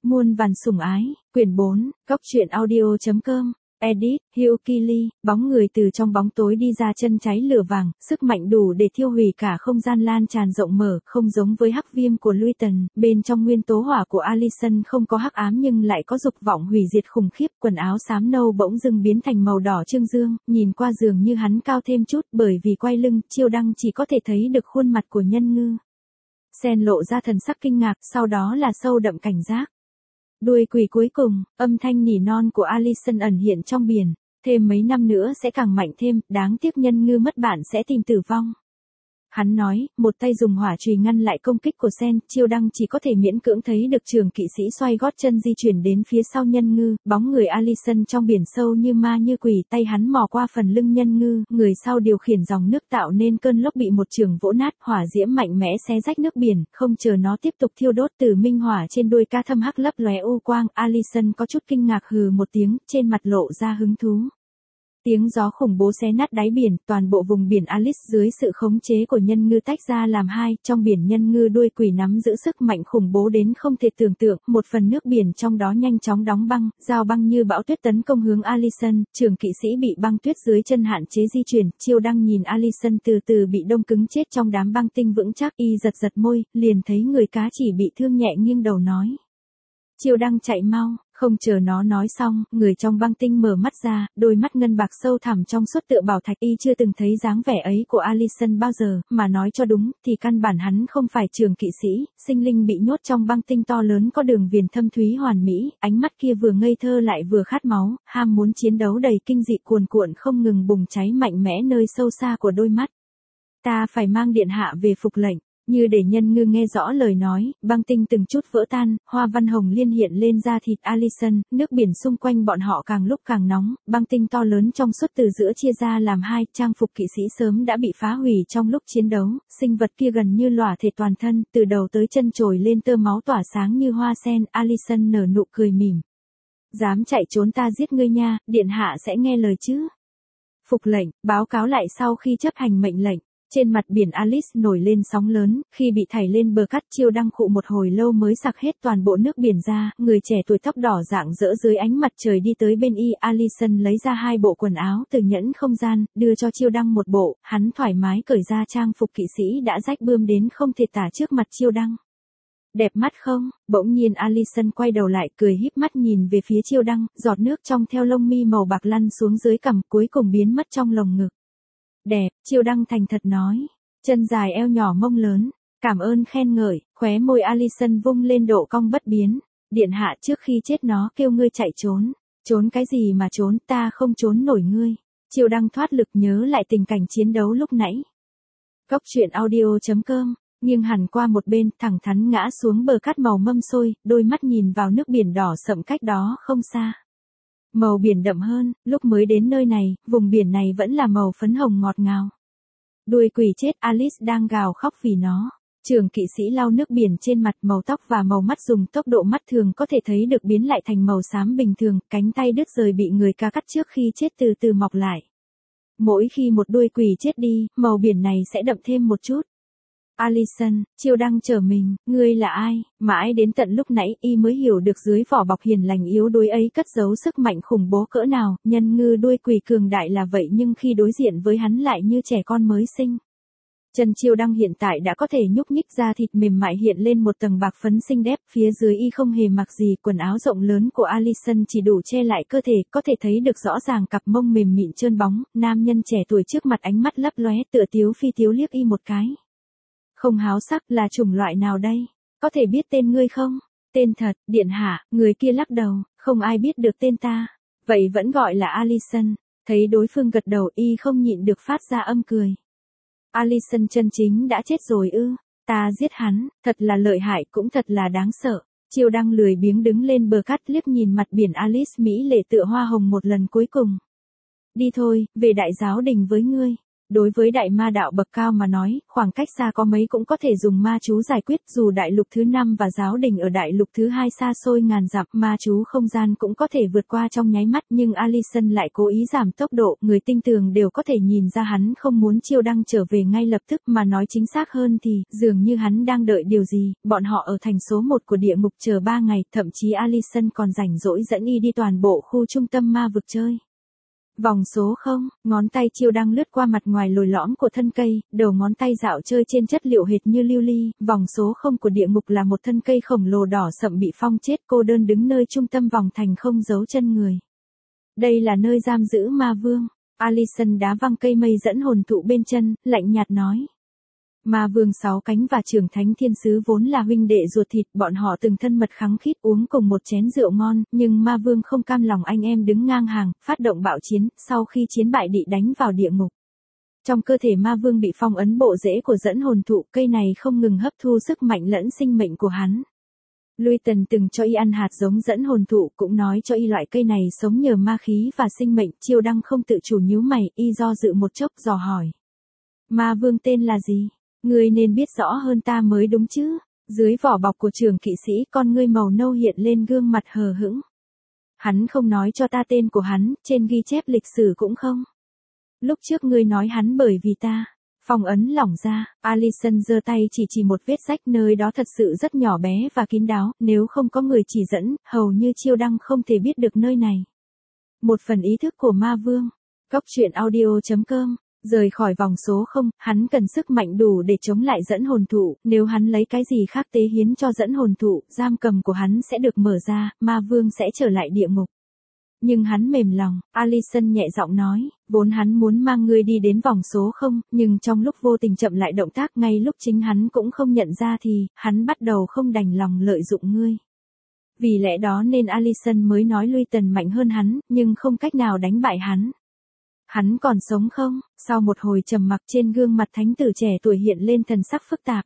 Muôn vàn sủng ái, quyển 4, góc truyện audio.com, edit, Hugh Keely, bóng người từ trong bóng tối đi ra chân cháy lửa vàng, sức mạnh đủ để thiêu hủy cả không gian lan tràn rộng mở, không giống với hắc viêm của Luton, bên trong nguyên tố hỏa của Alison không có hắc ám nhưng lại có dục vọng hủy diệt khủng khiếp, quần áo xám nâu bỗng dưng biến thành màu đỏ trương dương, nhìn qua dường như hắn cao thêm chút, bởi vì quay lưng, Chiêu Đăng chỉ có thể thấy được khuôn mặt của Nhân Ngư. Sen lộ ra thần sắc kinh ngạc, sau đó là sâu đậm cảnh giác. Đuôi quỷ cuối cùng, âm thanh nỉ non của Alison ẩn hiện trong biển, thêm mấy năm nữa sẽ càng mạnh thêm, đáng tiếc Nhân Ngư mất bạn sẽ tìm tử vong. Hắn nói, một tay dùng hỏa chùy ngăn lại công kích của Sen, Chiêu Đăng chỉ có thể miễn cưỡng thấy được trường kỵ sĩ xoay gót chân di chuyển đến phía sau Nhân Ngư, bóng người Alison trong biển sâu như ma như quỷ, tay hắn mò qua phần lưng Nhân Ngư, người sau điều khiển dòng nước tạo nên cơn lốc bị một trường vỗ nát, hỏa diễm mạnh mẽ xé rách nước biển, không chờ nó tiếp tục thiêu đốt từ minh hỏa trên đuôi cá thâm hắc lấp lóe u quang, Alison có chút kinh ngạc hừ một tiếng, trên mặt lộ ra hứng thú. Tiếng gió khủng bố xé nát đáy biển, toàn bộ vùng biển Alice dưới sự khống chế của Nhân Ngư tách ra làm hai, trong biển Nhân Ngư đuôi quỷ nắm giữ sức mạnh khủng bố đến không thể tưởng tượng, một phần nước biển trong đó nhanh chóng đóng băng, giao băng như bão tuyết tấn công hướng Alison, trường kỵ sĩ bị băng tuyết dưới chân hạn chế di chuyển, Chiêu Đăng nhìn Alison từ từ bị đông cứng chết trong đám băng tinh vững chắc, y giật giật môi, liền thấy người cá chỉ bị thương nhẹ nghiêng đầu nói. Chiêu Đăng chạy mau, không chờ nó nói xong, người trong băng tinh mở mắt ra, đôi mắt ngân bạc sâu thẳm trong suốt tựa bảo thạch, y chưa từng thấy dáng vẻ ấy của Alison bao giờ, mà nói cho đúng, thì căn bản hắn không phải trường kỵ sĩ, sinh linh bị nhốt trong băng tinh to lớn có đường viền thâm thúy hoàn mỹ, ánh mắt kia vừa ngây thơ lại vừa khát máu, ham muốn chiến đấu đầy kinh dị cuồn cuộn không ngừng bùng cháy mạnh mẽ nơi sâu xa của đôi mắt. Ta phải mang điện hạ về phục lệnh. Như để Nhân Ngư nghe rõ lời nói, băng tinh từng chút vỡ tan, hoa văn hồng liên hiện lên da thịt Alison, nước biển xung quanh bọn họ càng lúc càng nóng, băng tinh to lớn trong suốt từ giữa chia ra làm hai, trang phục kỵ sĩ sớm đã bị phá hủy trong lúc chiến đấu, sinh vật kia gần như lòa thể toàn thân, từ đầu tới chân trồi lên tơ máu tỏa sáng như hoa sen, Alison nở nụ cười mỉm. Dám chạy trốn ta giết ngươi nha, điện hạ sẽ nghe lời chứ. Phục lệnh, báo cáo lại sau khi chấp hành mệnh lệnh. Trên mặt biển Alice nổi lên sóng lớn, khi bị thảy lên bờ cát, Chiêu Đăng khụ một hồi lâu mới sặc hết toàn bộ nước biển ra, người trẻ tuổi tóc đỏ rạng rỡ dưới ánh mặt trời đi tới bên y, Alison lấy ra hai bộ quần áo từ nhẫn không gian, đưa cho Chiêu Đăng một bộ, hắn thoải mái cởi ra trang phục kỵ sĩ đã rách bươm đến không thể tả trước mặt Chiêu Đăng. Đẹp mắt không? Bỗng nhiên Alison quay đầu lại cười híp mắt nhìn về phía Chiêu Đăng, giọt nước trong theo lông mi màu bạc lăn xuống dưới cằm cuối cùng biến mất trong lồng ngực. Đẹp, Chiêu Đăng thành thật nói. Chân dài eo nhỏ mông lớn. Cảm ơn khen ngợi, khóe môi Alison vung lên độ cong bất biến. Điện hạ trước khi chết nó kêu ngươi chạy trốn. Trốn cái gì mà trốn, ta không trốn nổi ngươi. Chiêu Đăng thoát lực nhớ lại tình cảnh chiến đấu lúc nãy. Góc truyện audio.com, nghiêng hẳn qua một bên, thẳng thắn ngã xuống bờ cát màu mâm xôi, đôi mắt nhìn vào nước biển đỏ sậm cách đó không xa. Màu biển đậm hơn, lúc mới đến nơi này, vùng biển này vẫn là màu phấn hồng ngọt ngào. Đuôi quỷ chết, Alice đang gào khóc vì nó. Trường kỵ sĩ lau nước biển trên mặt, màu tóc và màu mắt dùng tốc độ mắt thường có thể thấy được biến lại thành màu xám bình thường, cánh tay đứt rời bị người cá cắt trước khi chết từ từ mọc lại. Mỗi khi một đuôi quỷ chết đi, màu biển này sẽ đậm thêm một chút. Alison, Chiêu Đăng trở mình, ngươi là ai? Mãi đến tận lúc nãy y mới hiểu được dưới vỏ bọc hiền lành yếu đuối ấy cất giấu sức mạnh khủng bố cỡ nào, Nhân Ngư đuôi quỷ cường đại là vậy nhưng khi đối diện với hắn lại như trẻ con mới sinh. Chân Chiêu Đăng hiện tại đã có thể nhúc nhích ra thịt mềm mại hiện lên một tầng bạc phấn xinh đẹp, phía dưới y không hề mặc gì, quần áo rộng lớn của Alison chỉ đủ che lại cơ thể, có thể thấy được rõ ràng cặp mông mềm mịn trơn bóng, nam nhân trẻ tuổi trước mặt ánh mắt lấp lóe tựa tiếu phi tiếu liếc y một cái. Không háo sắc, là chủng loại nào đây? Có thể biết tên ngươi không? Tên thật, điện hạ, người kia lắc đầu, không ai biết được tên ta. Vậy vẫn gọi là Alison. Thấy đối phương gật đầu y không nhịn được phát ra âm cười. Alison chân chính đã chết rồi ư? Ta giết hắn, thật là lợi hại cũng thật là đáng sợ. Chiêu Đăng lười biếng đứng lên bờ cát liếc nhìn mặt biển Alice mỹ lệ tựa hoa hồng một lần cuối cùng. Đi thôi, về đại giáo đình với ngươi. Đối với đại ma đạo bậc cao mà nói, khoảng cách xa có mấy cũng có thể dùng ma chú giải quyết, dù đại lục thứ 5 và giáo đình ở đại lục thứ 2 xa xôi ngàn dặm, ma chú không gian cũng có thể vượt qua trong nháy mắt, nhưng Alicent lại cố ý giảm tốc độ, người tinh tường đều có thể nhìn ra hắn không muốn Chiêu Đăng trở về ngay lập tức, mà nói chính xác hơn thì, dường như hắn đang đợi điều gì, bọn họ ở thành số 1 của địa ngục chờ 3 ngày, thậm chí Alicent còn rảnh rỗi dẫn y đi toàn bộ khu trung tâm ma vực chơi. Vòng số 0, ngón tay Chiêu Đăng lướt qua mặt ngoài lồi lõm của thân cây, đầu ngón tay dạo chơi trên chất liệu hệt như lưu ly, vòng số 0 của địa ngục là một thân cây khổng lồ đỏ sậm bị phong chết, cô đơn đứng nơi trung tâm vòng thành không giấu chân người. Đây là nơi giam giữ ma vương. Alicent đá văng cây mây dẫn hồn thụ bên chân, lạnh nhạt nói. Ma vương 6 cánh và trưởng thánh thiên sứ vốn là huynh đệ ruột thịt, bọn họ từng thân mật khăng khít uống cùng một chén rượu ngon, nhưng ma vương không cam lòng anh em đứng ngang hàng, phát động bạo chiến, sau khi chiến bại bị đánh vào địa ngục. Trong cơ thể ma vương bị phong ấn bộ rễ của dẫn hồn thụ, cây này không ngừng hấp thu sức mạnh lẫn sinh mệnh của hắn. Luton từng cho y ăn hạt giống dẫn hồn thụ, cũng nói cho y loại cây này sống nhờ ma khí và sinh mệnh. Chiêu Đăng không tự chủ nhíu mày, y do dự một chốc dò hỏi. Ma vương tên là gì? Ngươi nên biết rõ hơn ta mới đúng chứ. Dưới vỏ bọc của trưởng kỵ sĩ, con ngươi màu nâu hiện lên gương mặt hờ hững. Hắn không nói cho ta tên của hắn, trên ghi chép lịch sử cũng không. Lúc trước ngươi nói hắn bởi vì ta. Phong ấn lỏng ra, Alicent giơ tay chỉ một vết rách, nơi đó thật sự rất nhỏ bé và kín đáo, nếu không có người chỉ dẫn, hầu như Chiêu Đăng không thể biết được nơi này. Một phần ý thức của ma vương. Cóc truyện audio.com. Rời khỏi vòng số 0, hắn cần sức mạnh đủ để chống lại dẫn hồn thụ, nếu hắn lấy cái gì khác tế hiến cho dẫn hồn thụ, giam cầm của hắn sẽ được mở ra, ma vương sẽ trở lại địa ngục. Nhưng hắn mềm lòng, Alicent nhẹ giọng nói, vốn hắn muốn mang ngươi đi đến vòng số 0, nhưng trong lúc vô tình chậm lại động tác, ngay lúc chính hắn cũng không nhận ra thì, hắn bắt đầu không đành lòng lợi dụng ngươi. Vì lẽ đó nên Alicent mới nói Luton mạnh hơn hắn, nhưng không cách nào đánh bại hắn. Hắn còn sống không? Sau một hồi trầm mặc, trên gương mặt thánh tử trẻ tuổi hiện lên thần sắc phức tạp.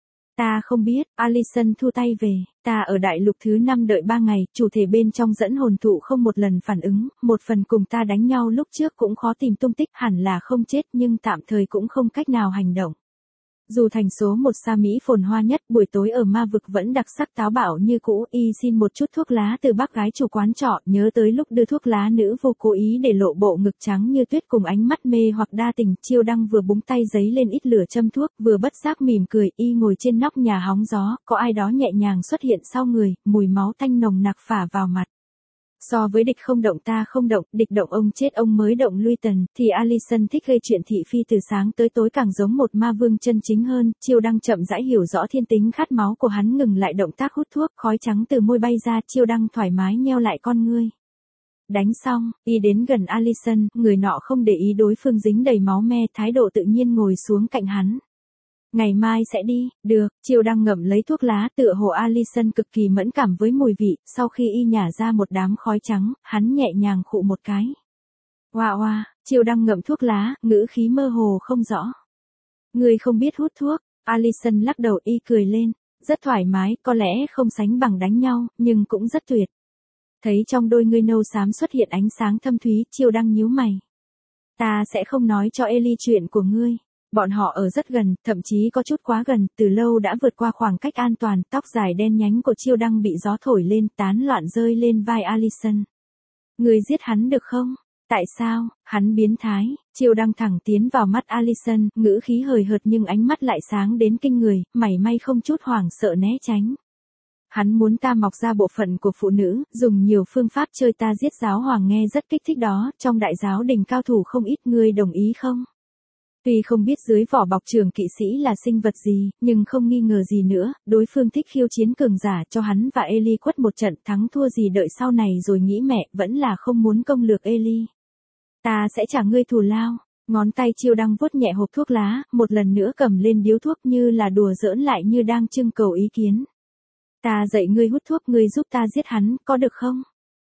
Ta không biết, Alicent thu tay về, ta ở đại lục thứ 5 đợi 3 ngày, chủ thể bên trong dẫn hồn thụ không một lần phản ứng, một phần cùng ta đánh nhau lúc trước cũng khó tìm tung tích, hẳn là không chết nhưng tạm thời cũng không cách nào hành động. Dù thành số 1 Sa Mỹ phồn hoa nhất, buổi tối ở ma vực vẫn đặc sắc táo bạo như cũ, y xin một chút thuốc lá từ bác gái chủ quán trọ, nhớ tới lúc đưa thuốc lá nữ vô cố ý để lộ bộ ngực trắng như tuyết cùng ánh mắt mê hoặc đa tình. Chiêu Đăng vừa búng tay giấy lên ít lửa châm thuốc, vừa bất giác mỉm cười, y ngồi trên nóc nhà hóng gió, có ai đó nhẹ nhàng xuất hiện sau người, mùi máu tanh nồng nặc phả vào mặt. So với địch không động ta không động, địch động ông chết ông mới động Luton, thì Alicent thích gây chuyện thị phi từ sáng tới tối càng giống một ma vương chân chính hơn. Chiêu Đăng chậm rãi hiểu rõ thiên tính khát máu của hắn, ngừng lại động tác hút thuốc, khói trắng từ môi bay ra. Chiêu Đăng thoải mái nheo lại con ngươi. Đánh xong, y đến gần Alicent, người nọ không để ý đối phương dính đầy máu me, thái độ tự nhiên ngồi xuống cạnh hắn. Ngày mai sẽ đi, được. Chiêu Đăng ngậm lấy thuốc lá, tựa hồ Alicent cực kỳ mẫn cảm với mùi vị, sau khi y nhả ra một đám khói trắng, hắn nhẹ nhàng khụ một cái. Oa oa, Chiêu Đăng ngậm thuốc lá, ngữ khí mơ hồ không rõ. Người không biết hút thuốc, Alicent lắc đầu, y cười lên, rất thoải mái, có lẽ không sánh bằng đánh nhau, nhưng cũng rất tuyệt. Thấy trong đôi ngươi nâu xám xuất hiện ánh sáng thâm thúy, Chiêu Đăng nhíu mày. Ta sẽ không nói cho Ellie chuyện của ngươi. Bọn họ ở rất gần, thậm chí có chút quá gần, từ lâu đã vượt qua khoảng cách an toàn, tóc dài đen nhánh của Chiêu Đăng bị gió thổi lên, tán loạn rơi lên vai Alicent. Người giết hắn được không? Tại sao? Hắn biến thái. Chiêu Đăng thẳng tiến vào mắt Alicent, ngữ khí hời hợt nhưng ánh mắt lại sáng đến kinh người, mảy may không chút hoảng sợ né tránh. Hắn muốn ta mọc ra bộ phận của phụ nữ, dùng nhiều phương pháp chơi ta giết giáo hoàng, nghe rất kích thích đó, trong đại giáo đình cao thủ không ít, ngươi đồng ý không? Tuy không biết dưới vỏ bọc trưởng kỵ sĩ là sinh vật gì, nhưng không nghi ngờ gì nữa, đối phương thích khiêu chiến cường giả, cho hắn và Ellie quất một trận, thắng thua gì đợi sau này rồi nghĩ, mẹ, vẫn là không muốn công lược Ellie. Ta sẽ trả ngươi thù lao. Ngón tay Chiêu Đăng vuốt nhẹ hộp thuốc lá, một lần nữa cầm lên điếu thuốc như là đùa giỡn lại như đang trưng cầu ý kiến. Ta dạy ngươi hút thuốc, ngươi giúp ta giết hắn, có được không?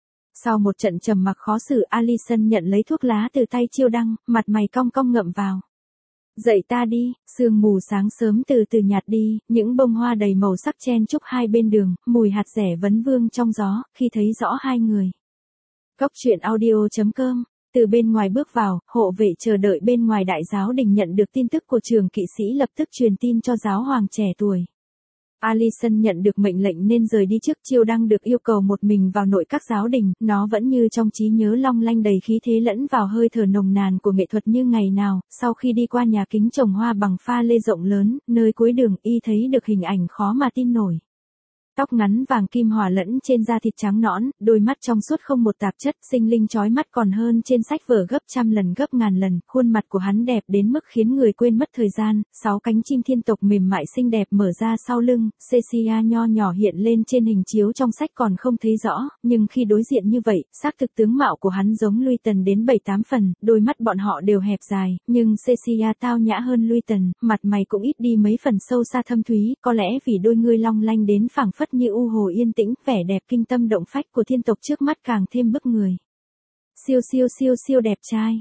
Sau một trận trầm mặc khó xử, Alicent nhận lấy thuốc lá từ tay Chiêu Đăng, mặt mày cong cong ngậm vào. Dậy ta đi, sương mù sáng sớm từ từ nhạt đi, những bông hoa đầy màu sắc chen chúc hai bên đường, mùi hạt rẻ vấn vương trong gió, khi thấy rõ hai người. Cóc truyện audio.com Từ bên ngoài bước vào, hộ vệ chờ đợi bên ngoài đại giáo đình nhận được tin tức của trường kỵ sĩ lập tức truyền tin cho giáo hoàng trẻ tuổi. Alicent nhận được mệnh lệnh nên rời đi trước. Chiêu Đăng được yêu cầu một mình vào nội các giáo đình, nó vẫn như trong trí nhớ long lanh đầy khí thế lẫn vào hơi thở nồng nàn của nghệ thuật như ngày nào. Sau khi đi qua nhà kính trồng hoa bằng pha lê rộng lớn, nơi cuối đường y thấy được hình ảnh khó mà tin nổi. Tóc ngắn vàng kim hòa lẫn trên da thịt trắng nõn, đôi mắt trong suốt không một tạp chất, sinh linh chói mắt còn hơn trên sách vở gấp trăm lần gấp ngàn lần. Khuôn mặt của hắn đẹp đến mức khiến người quên mất thời gian. 6 cánh chim thiên tộc mềm mại xinh đẹp mở ra sau lưng. Cecilia nho nhỏ hiện lên trên hình chiếu trong sách còn không thấy rõ, nhưng khi đối diện như vậy, xác thực tướng mạo của hắn giống Luton đến 7-8 phần. Đôi mắt bọn họ đều hẹp dài, nhưng Cecilia tao nhã hơn Luton, mặt mày cũng ít đi mấy phần sâu xa thâm thúy, có lẽ vì đôi ngươi long lanh đến phảng phất như u hồ yên tĩnh, vẻ đẹp kinh tâm động phách của thiên tộc trước mắt càng thêm bức người. Siêu siêu siêu siêu đẹp trai,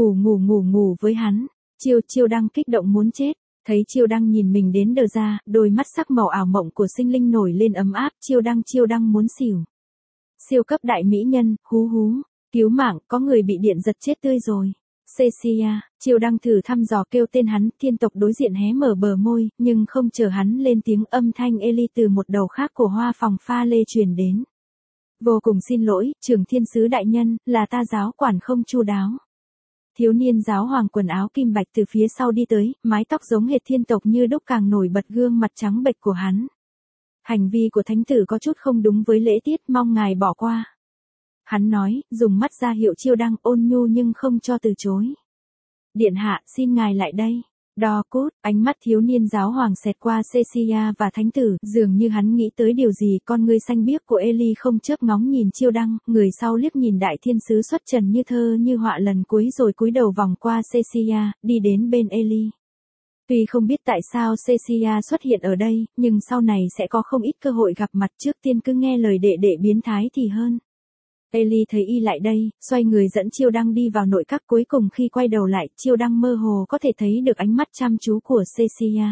ngủ với hắn. Chiêu Đăng kích động muốn chết, thấy Chiêu Đăng nhìn mình đến đờ ra, đôi mắt sắc màu ảo mộng của sinh linh nổi lên ấm áp. Chiêu Đăng muốn xỉu. Siêu cấp đại mỹ nhân, hú, cứu mạng, có người bị điện giật chết tươi rồi. Cecilia, Chiêu Đăng thử thăm dò kêu tên hắn. Thiên tộc đối diện hé mở bờ môi, nhưng không chờ hắn lên tiếng, âm thanh Ellie từ một đầu khác của hoa phòng pha lê truyền đến. Vô cùng xin lỗi, trưởng thiên sứ đại nhân, là ta giáo quản không chu đáo. Thiếu niên giáo hoàng quần áo kim bạch từ phía sau đi tới, mái tóc giống hệt thiên tộc như đúc càng nổi bật gương mặt trắng bệch của hắn. Hành vi của thánh tử có chút không đúng với lễ tiết, mong ngài bỏ qua. Hắn nói, dùng mắt ra hiệu Chiêu Đăng, ôn nhu nhưng không cho từ chối. Điện hạ, xin ngài lại đây. Đo cút, ánh mắt thiếu niên giáo hoàng xẹt qua Cecilia và thánh tử, dường như hắn nghĩ tới điều gì. Con ngươi xanh biếc của Ellie không chớp ngóng nhìn Chiêu Đăng, người sau liếc nhìn đại thiên sứ xuất trần như thơ như họa lần cuối rồi cúi đầu vòng qua Cecilia, đi đến bên Ellie. Tuy không biết tại sao Cecilia xuất hiện ở đây, nhưng sau này sẽ có không ít cơ hội gặp mặt, trước tiên cứ nghe lời đệ đệ biến thái thì hơn. Ellie thấy y lại đây, xoay người dẫn Chiêu Đăng đi vào nội các. Cuối cùng khi quay đầu lại, Chiêu Đăng mơ hồ có thể thấy được ánh mắt chăm chú của Cecilia.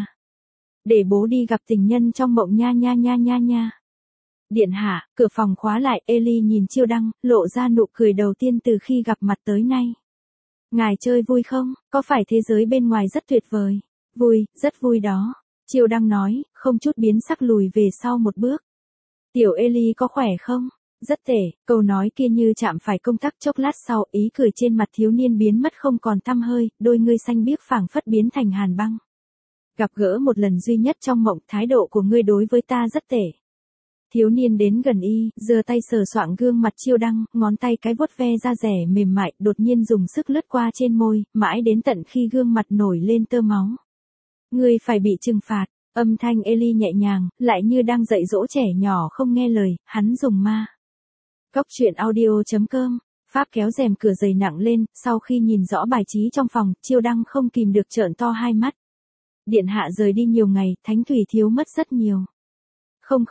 Để bố đi gặp tình nhân trong mộng nha. Điện hạ, cửa phòng khóa lại, Ellie nhìn Chiêu Đăng, lộ ra nụ cười đầu tiên từ khi gặp mặt tới nay. Ngài chơi vui không? Có phải thế giới bên ngoài rất tuyệt vời? Vui, rất vui đó. Chiêu Đăng nói, không chút biến sắc lùi về sau một bước. Tiểu Ellie có khỏe không? Rất tệ, câu nói kia như chạm phải công tắc. Chốc lát sau, ý cười trên mặt thiếu niên biến mất không còn tăm hơi, đôi ngươi xanh biếc phảng phất biến thành hàn băng. Gặp gỡ một lần duy nhất trong mộng, thái độ của ngươi đối với ta rất tệ. Thiếu niên đến gần y, giơ tay sờ soạng gương mặt Chiêu Đăng, ngón tay cái vuốt ve da rẻ mềm mại, đột nhiên dùng sức lướt qua trên môi, mãi đến tận khi gương mặt nổi lên tơ máu. Ngươi phải bị trừng phạt. Âm thanh Ellie nhẹ nhàng, lại như đang dạy dỗ trẻ nhỏ không nghe lời. Hắn dùng ma. Cốc truyện audio.com. Pháp kéo rèm cửa dày nặng lên, sau khi nhìn rõ bài trí trong phòng, Chiêu Đăng không kìm được trợn to hai mắt. Điện hạ rời đi nhiều ngày, thánh thủy thiếu mất rất nhiều. Không,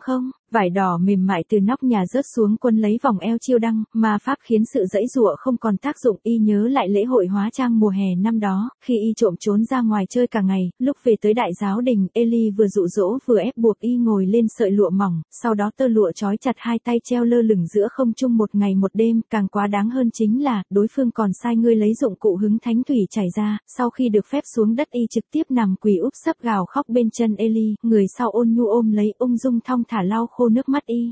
vải đỏ mềm mại từ nóc nhà rớt xuống quấn lấy vòng eo Chiêu Đăng, ma pháp khiến sự giãy giụa không còn tác dụng. Y nhớ lại lễ hội hóa trang mùa hè năm đó, khi y trộm trốn ra ngoài chơi cả ngày, lúc về tới đại giáo đình, Ellie vừa dụ dỗ vừa ép buộc y ngồi lên sợi lụa mỏng, sau đó tơ lụa trói chặt hai tay treo lơ lửng giữa không trung một ngày một đêm. Càng quá đáng hơn chính là, đối phương còn sai ngươi lấy dụng cụ hứng thánh thủy chảy ra, sau khi được phép xuống đất y trực tiếp nằm quỳ úp sấp gào khóc bên chân Ellie, người sau ôn nhu ôm lấy, ung dung thong thả lau khô nước mắt y.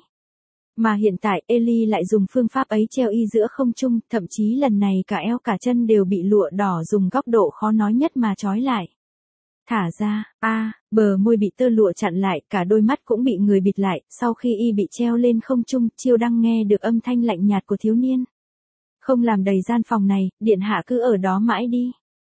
Mà hiện tại Ellie lại dùng phương pháp ấy treo y giữa không trung, thậm chí lần này cả eo cả chân đều bị lụa đỏ dùng góc độ khó nói nhất mà trói lại. Thả ra, bờ môi bị tơ lụa chặn lại, cả đôi mắt cũng bị người bịt lại. Sau khi y bị treo lên không trung, Chiêu Đăng nghe được âm thanh lạnh nhạt của thiếu niên. Không làm đầy gian phòng này, điện hạ cứ ở đó mãi đi.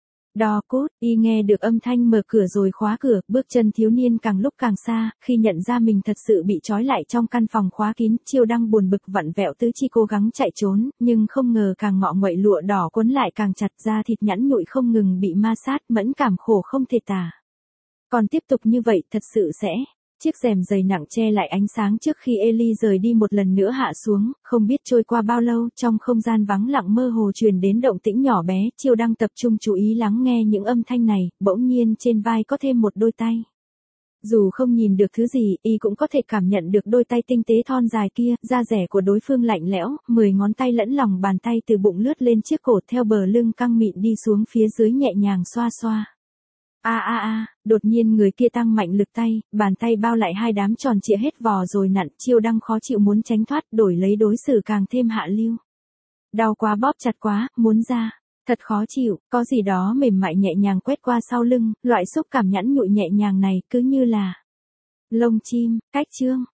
Đo cút, y nghe được âm thanh mở cửa rồi khóa cửa, bước chân thiếu niên càng lúc càng xa. Khi nhận ra mình thật sự bị trói lại trong căn phòng khóa kín, Chiêu Đăng buồn bực vặn vẹo tứ chi cố gắng chạy trốn, nhưng không ngờ càng ngọ nguậy lụa đỏ quấn lại càng chặt, da thịt nhẵn nhụi không ngừng bị ma sát, mẫn cảm khổ không thể tả. Còn tiếp tục như vậy thật sự sẽ. Chiếc rèm dày nặng che lại ánh sáng trước khi Ellie rời đi một lần nữa hạ xuống. Không biết trôi qua bao lâu, trong không gian vắng lặng mơ hồ truyền đến động tĩnh nhỏ bé. Chiêu Đăng tập trung chú ý lắng nghe những âm thanh này, bỗng nhiên trên vai có thêm một đôi tay. Dù không nhìn được thứ gì, y cũng có thể cảm nhận được đôi tay tinh tế thon dài kia, da dẻ của đối phương lạnh lẽo, 10 ngón tay lẫn lòng bàn tay từ bụng lướt lên chiếc cổ theo bờ lưng căng mịn đi xuống phía dưới nhẹ nhàng xoa xoa. Đột nhiên người kia tăng mạnh lực tay, bàn tay bao lại hai đám tròn trịa hết vò rồi nặn, Chiêu Đăng khó chịu muốn tránh thoát, đổi lấy đối xử càng thêm hạ lưu. Đau quá, bóp chặt quá, muốn ra. Thật khó chịu, có gì đó mềm mại nhẹ nhàng quét qua sau lưng, loại xúc cảm nhẵn nhụi nhẹ nhàng này cứ như là lông chim. Cách chương